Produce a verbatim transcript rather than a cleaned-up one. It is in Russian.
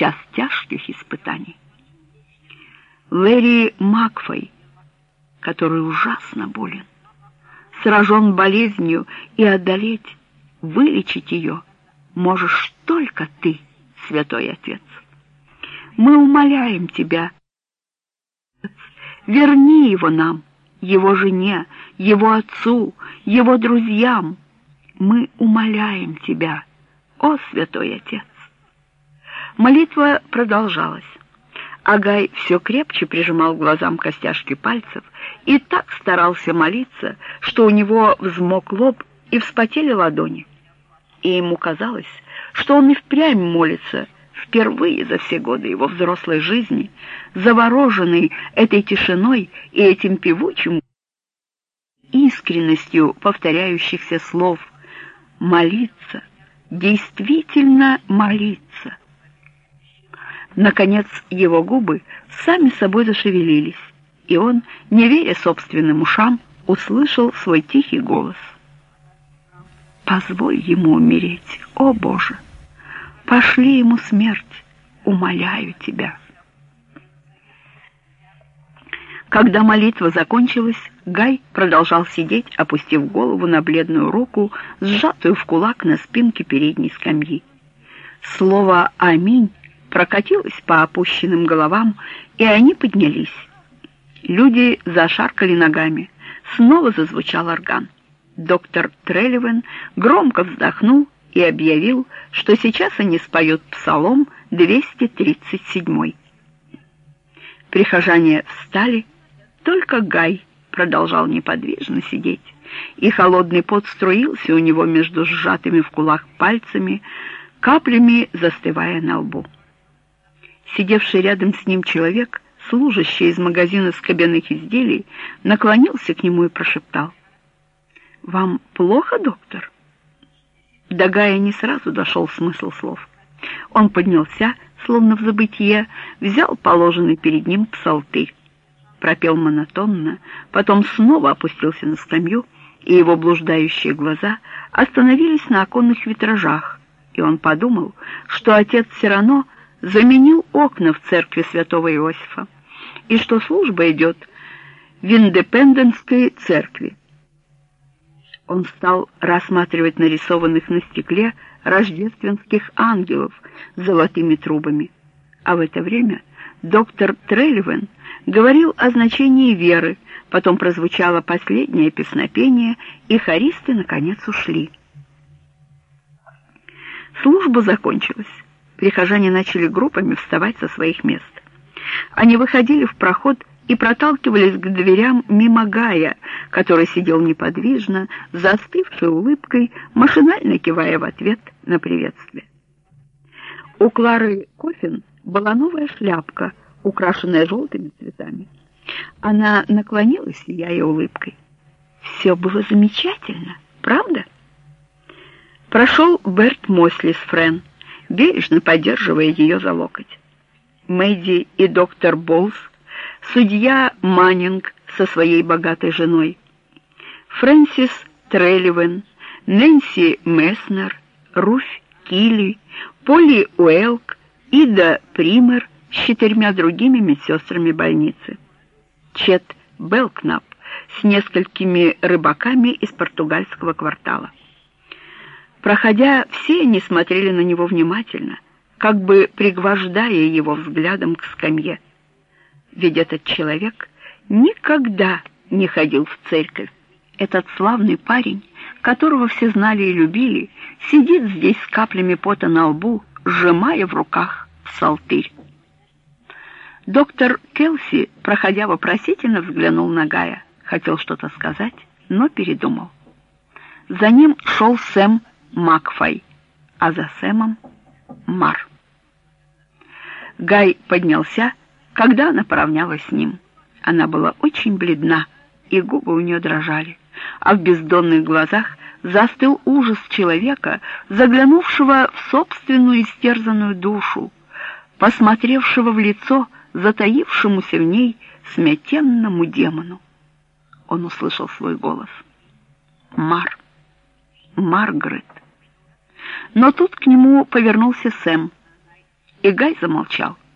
час тяжких испытаний. Лэри Макфей, который ужасно болен, сражен болезнью, и одолеть, вылечить ее можешь только ты, Святой Отец. Мы умоляем тебя, верни его нам, его жене, его отцу, его друзьям. Мы умоляем тебя, о Святой Отец. Молитва продолжалась. Агай все крепче прижимал к глазам костяшки пальцев и так старался молиться, что у него взмок лоб и вспотели ладони. И ему казалось, что он и впрямь молится, впервые за все годы его взрослой жизни, завороженный этой тишиной и этим певучим искренностью повторяющихся слов. Молиться, действительно молиться. Наконец его губы сами собой зашевелились, и он, не веря собственным ушам, услышал свой тихий голос. «Позволь ему умереть, о Боже! Пошли ему смерть, умоляю тебя». Когда молитва закончилась, Гай продолжал сидеть, опустив голову на бледную руку, сжатую в кулак на спинке передней скамьи. Слово «Аминь» прокатилось по опущенным головам, и они поднялись. Люди зашаркали ногами. Снова зазвучал орган. Доктор Трелливен громко вздохнул и объявил, что сейчас они споют псалом двести тридцать семь. Прихожане встали, только Гай продолжал неподвижно сидеть, и холодный пот струился у него между сжатыми в кулак пальцами, каплями застывая на лбу. Сидевший рядом с ним человек, служащий из магазина скобяных изделий, наклонился к нему и прошептал: «Вам плохо, доктор?» До Гая не сразу дошел смысл слов. Он поднялся, словно в забытье, взял положенный перед ним псалтырь, пропел монотонно, потом снова опустился на скамью, и его блуждающие глаза остановились на оконных витражах, и он подумал, что отец Сирано заменил окна в церкви святого Иосифа, и что служба идет в Индепендентской церкви. Он стал рассматривать нарисованных на стекле рождественских ангелов с золотыми трубами, а в это время доктор Трелливен говорил о значении веры, потом прозвучало последнее песнопение, и хористы наконец ушли. Служба закончилась. Прихожане начали группами вставать со своих мест. Они выходили в проход и проталкивались к дверям мимо Гая, который сидел неподвижно, с застывшей улыбкой, машинально кивая в ответ на приветствие. У Клары Коффин была новая шляпка, украшенная желтыми цветами. Она наклонилась, сияя улыбкой. Все было замечательно, правда? Прошел Берт Мосли с Френ, бережно поддерживая ее за локоть. Мэдди и доктор Болс, судья Маннинг со своей богатой женой, Фрэнсис Трелливен, Нэнси Месснер, Руфь Килли, Полли Уэлк, Ида Пример с четырьмя другими медсестрами больницы, Чет Белкнап с несколькими рыбаками из португальского квартала. Проходя, все они смотрели на него внимательно, как бы пригвождая его взглядом к скамье. Ведь этот человек никогда не ходил в церковь. Этот славный парень, которого все знали и любили, сидит здесь с каплями пота на лбу, сжимая в руках псалтырь. Доктор Келси, проходя вопросительно, взглянул на Гая. Хотел что-то сказать, но передумал. За ним шел Сэм Макфей, а за Сэмом Мар. Гай поднялся, когда она поравнялась с ним. Она была очень бледна, и губы у нее дрожали, а в бездонных глазах застыл ужас человека, заглянувшего в собственную истерзанную душу, посмотревшего в лицо затаившемуся в ней смятенному демону. Он услышал свой голос. «Мар! Маргарет!» Но тут к нему повернулся Сэм. И Гай замолчал.